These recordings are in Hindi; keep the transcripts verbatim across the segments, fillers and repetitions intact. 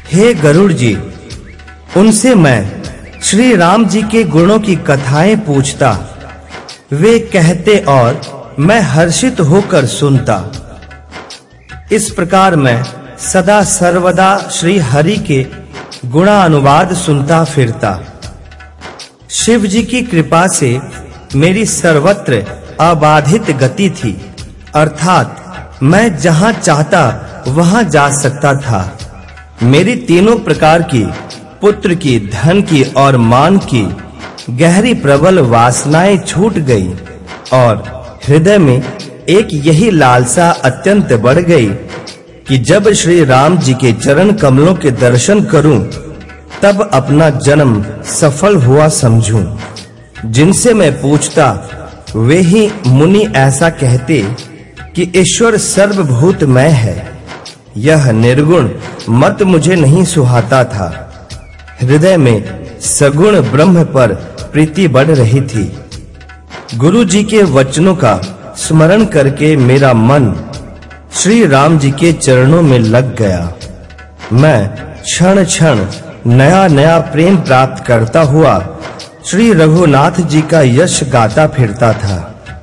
हे गरुड़ जी, उनसे मैं श्री राम जी के गुणों की कथाएं पूछता, वे कहते और मैं हर्षित होकर सुनता। इस प्रकार मैं सदा सर्वदा श्री हरि के गुणानुवाद सुनता फिरता। शिव जी की कृपा से मेरी सर्वत्र अबाधित गति थी, अर्थात मैं जहां चाहता वहां जा सकता था। मेरी तीनों प्रकार की, पुत्र की, धन की और मान की गहरी प्रबल वासनाएं छूट गई और हृदय में एक यही लालसा अत्यंत बढ़ गई कि जब श्री राम जी के चरण कमलों के दर्शन करूं तब अपना जन्म सफल हुआ समझूं। जिनसे मैं पूछता वे ही मुनि ऐसा कहते कि ईश्वर सर्वभूतमय है। यह निर्गुण मत मुझे नहीं सुहाता था। हृदय में सगुण ब्रह्म पर प्रीति बढ़ रही थी। गुरु जी के वचनों का स्मरण करके मेरा मन श्री राम जी के चरणों में लग गया। मैं क्षण क्षण नया नया प्रेम प्राप्त करता हुआ श्री रघुनाथ जी का यश गाता फिरता था।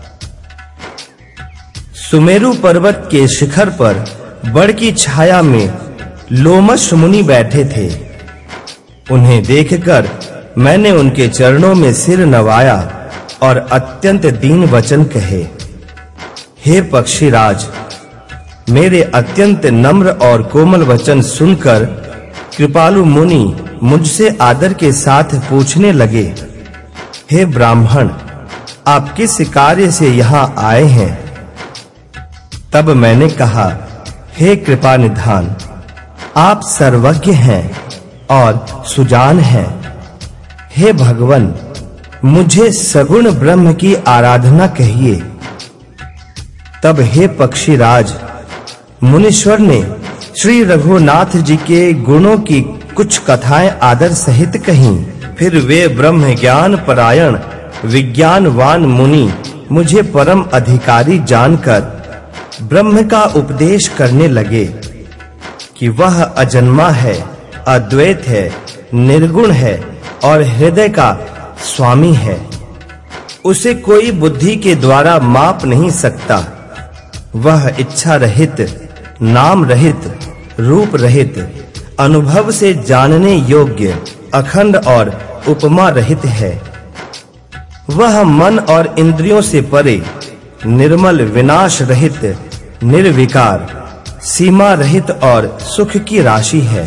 सुमेरु पर्वत के शिखर पर बड़ की छाया में लोमश मुनि बैठे थे। उन्हें देखकर मैंने उनके चरणों में सिर नवाया और अत्यंत दीन वचन कहे, हे पक्षीराज, मेरे अत्यंत नम्र और कोमल वचन सुनकर कृपालु मुनि मुझसे आदर के साथ पूछने लगे, हे ब्राह्मण, आप किस कार्य से यहाँ आए हैं? तब मैंने कहा, हे कृपा निधान, आप सर्वज्ञ हैं और सुजान हैं। हे भगवन, मुझे सगुण ब्रह्म की आराधना कहिए। तब हे पक्षीराज, मुनीश्वर ने श्री रघुनाथ जी के गुणों की कुछ कथाएं आदर सहित कहीं। फिर वे ब्रह्म ज्ञान परायण विज्ञानवान मुनि मुझे परम अधिकारी जानकर ब्रह्म का उपदेश करने लगे कि वह अजन्मा है, अद्वैत है, निर्गुण है और हृदय का स्वामी है। उसे कोई बुद्धि के द्वारा माप नहीं सकता। वह इच्छा रहित, नाम रहित, रूप रहित, अनुभव से जानने योग्य, अखंड और उपमा रहित है। वह मन और इंद्रियों से परे, निर्मल, विनाश रहित, निर्विकार, सीमा रहित और सुख की राशि है।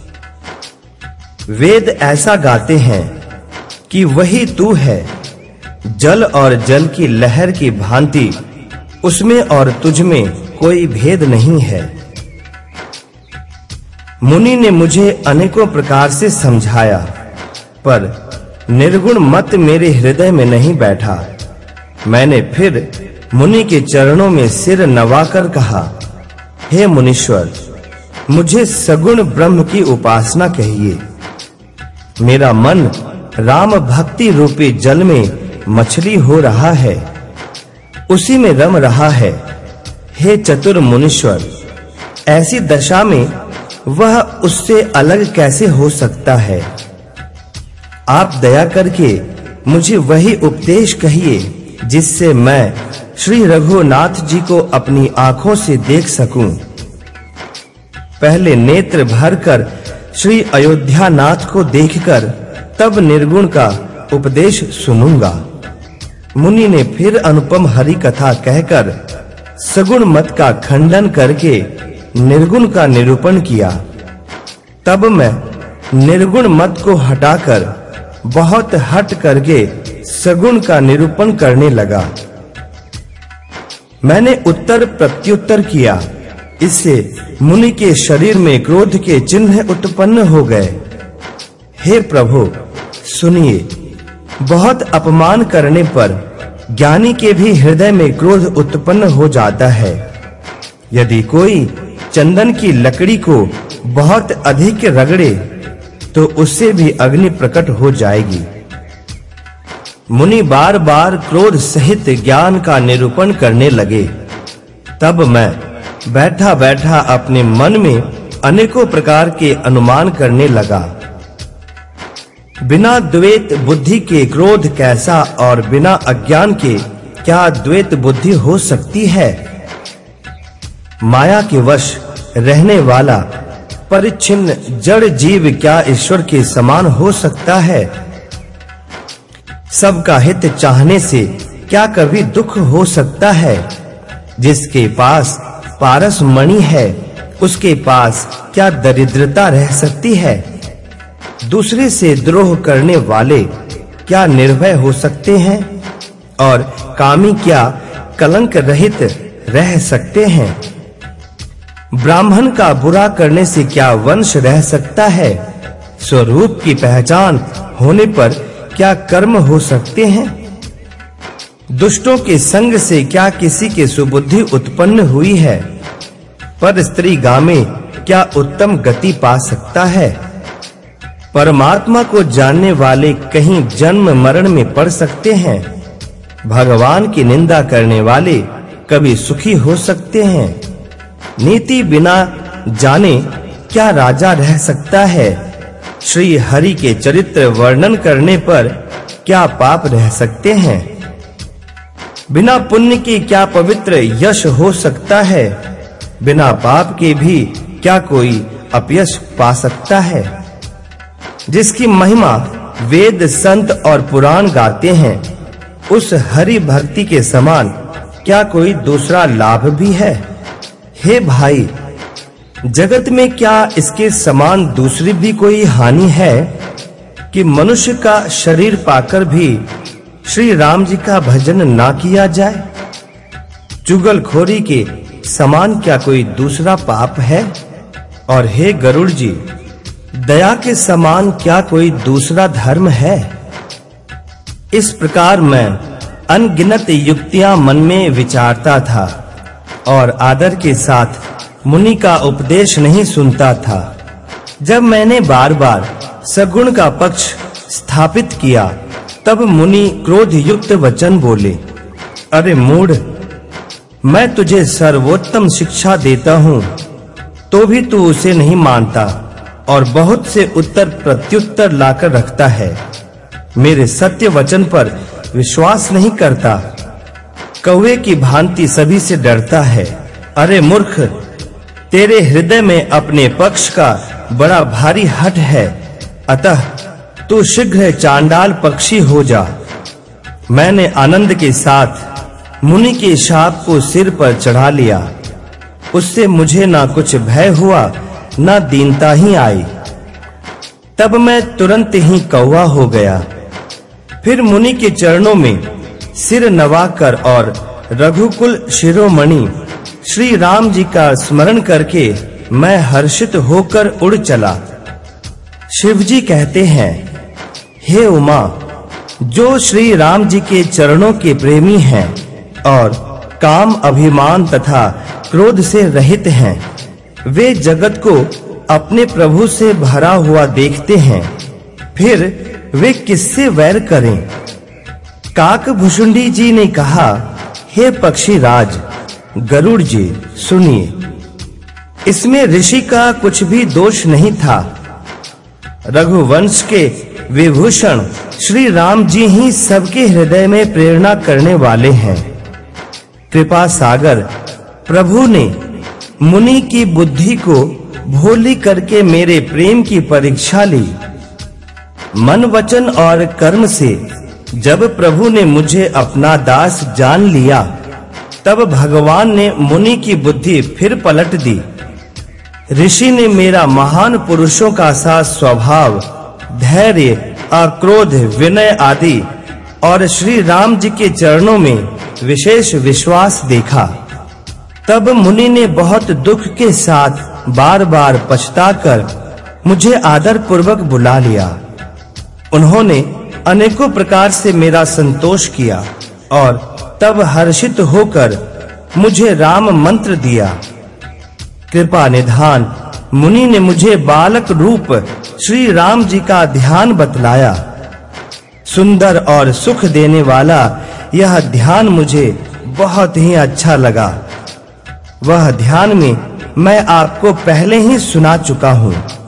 वेद ऐसा गाते हैं कि वही तू है। जल और जल की लहर की भांति उसमें और तुझ में कोई भेद नहीं है। मुनि ने मुझे अनेकों प्रकार से समझाया, पर निर्गुण मत मेरे हृदय में नहीं बैठा। मैंने फिर मुनि के चरणों में सिर नवाकर कहा, हे मुनीश्वर, मुझे सगुण ब्रह्म की उपासना कहिए। मेरा मन राम भक्ति रूपी जल में मछली हो रहा है, उसी में रम रहा है। हे चतुर मुनीश्वर, ऐसी दशा में वह उससे अलग कैसे हो सकता है? आप दया करके मुझे वही उपदेश कहिए जिससे मैं श्री रघुनाथ जी को अपनी आंखों से देख सकूं। पहले नेत्र भरकर श्री अयोध्या नाथ को देखकर तब निर्गुण का उपदेश सुनूंगा। मुनि ने फिर अनुपम हरि कथा कहकर सगुण मत का खंडन करके निर्गुण का निरूपण किया। तब मैं निर्गुण मत को हटाकर बहुत हट करके सगुण का निरूपण करने लगा। मैंने उत्तर प्रत्युत्तर किया। इससे मुनि के शरीर में क्रोध के चिन्ह उत्पन्न हो गए। हे प्रभु, सुनिए, बहुत अपमान करने पर ज्ञानी के भी हृदय में क्रोध उत्पन्न हो जाता है। यदि कोई चंदन की लकड़ी को बहुत अधिक रगड़े तो उससे भी अग्नि प्रकट हो जाएगी। मुनि बार-बार क्रोध सहित ज्ञान का निरूपण करने लगे। तब मैं बैठा-बैठा अपने मन में अनेकों प्रकार के अनुमान करने लगा। बिना द्वैत बुद्धि के क्रोध कैसा और बिना अज्ञान के क्या द्वैत बुद्धि हो सकती है? माया के वश रहने वाला परिच्छिन्न जड़ जीव क्या ईश्वर के समान हो सकता है? सबका हित चाहने से क्या कभी दुख हो सकता है? जिसके पास पारस मणि है उसके पास क्या दरिद्रता रह सकती है? दूसरे से द्रोह करने वाले क्या निर्भय हो सकते हैं और कामी क्या कलंक रहित रह सकते हैं? ब्राह्मण का बुरा करने से क्या वंश रह सकता है? स्वरूप की पहचान होने पर क्या कर्म हो सकते हैं? दुष्टों के संग से क्या किसी के सुबुद्धि उत्पन्न हुई है? पर स्त्री गामे क्या उत्तम गति पा सकता है? परमात्मा को जानने वाले कहीं जन्म मरण में पड़ सकते हैं? भगवान की निंदा करने वाले कभी सुखी हो सकते हैं? नीति बिना जाने क्या राजा रह सकता है? श्री हरि के चरित्र वर्णन करने पर क्या पाप रह सकते हैं? बिना पुण्य के क्या पवित्र यश हो सकता है? बिना पाप के भी क्या कोई अपयश पा सकता है? जिसकी महिमा वेद संत और पुराण गाते हैं उस हरि भक्ति के समान क्या कोई दूसरा लाभ भी है? हे भाई, जगत में क्या इसके समान दूसरी भी कोई हानि है कि मनुष्य का शरीर पाकर भी श्री राम जी का भजन ना किया जाए? चुगलखोरी के समान क्या कोई दूसरा पाप है? और हे गरुड़ जी, दया के समान क्या कोई दूसरा धर्म है? इस प्रकार मैं अनगिनत युक्तियां मन में विचारता था और आदर के साथ मुनि का उपदेश नहीं सुनता था। जब मैंने बार-बार सगुण का पक्ष स्थापित किया तब मुनि क्रोध युक्त वचन बोले, अरे मूढ़, मैं तुझे सर्वोत्तम शिक्षा देता हूँ तो भी तू उसे नहीं मानता और बहुत से उत्तर प्रत्युत्तर लाकर रखता है। मेरे सत्य वचन पर विश्वास नहीं करता। कौवे की भांति सभी से डरता है। अरे मूर्ख, तेरे हृदय में अपने पक्ष का बड़ा भारी हठ है, अतः तू शीघ्र चांडाल पक्षी हो जा। मैंने आनंद के साथ मुनि के शाप को सिर पर चढ़ा लिया। उससे मुझे ना कुछ भय हुआ ना दीनता ही आई। तब मैं तुरंत ही कौवा हो गया। फिर मुनि के चरणों में सिर नवाकर और रघुकुल शिरोमणि श्री राम जी का स्मरण करके मैं हर्षित होकर उड़ चला। शिव जी कहते हैं, हे उमा, जो श्री राम जी के चरणों के प्रेमी हैं और काम, अभिमान तथा क्रोध से रहित हैं, वे जगत को अपने प्रभु से भरा हुआ देखते हैं, फिर वे किससे वैर करें? काकभुषुंडी जी ने कहा, हे पक्षी राज गरुड़ जी, सुनिए, इसमें ऋषि का कुछ भी दोष नहीं था। रघुवंश के विभूषण श्री राम जी ही सबके हृदय में प्रेरणा करने वाले हैं। कृपा सागर प्रभु ने मुनि की बुद्धि को भोली करके मेरे प्रेम की परीक्षा ली। मन, वचन और कर्म से जब प्रभु ने मुझे अपना दास जान लिया, तब भगवान ने मुनि की बुद्धि फिर पलट दी। ऋषि ने मेरा महान पुरुषों का सा स्वभाव, धैर्य, अक्रोध, विनय आदि और श्री राम जी के चरणों में विशेष विश्वास देखा। तब मुनि ने बहुत दुख के साथ बार-बार पछताकर मुझे आदर पूर्वक बुला लिया। उन्होंने अनेकों प्रकार से मेरा संतोष किया और तब हर्षित होकर मुझे राम मंत्र दिया। कृपा निधान मुनि ने मुझे बालक रूप श्री राम जी का ध्यान बतलाया। सुंदर और सुख देने वाला यह ध्यान मुझे बहुत ही अच्छा लगा। वह ध्यान में मैं आपको पहले ही सुना चुका हूँ।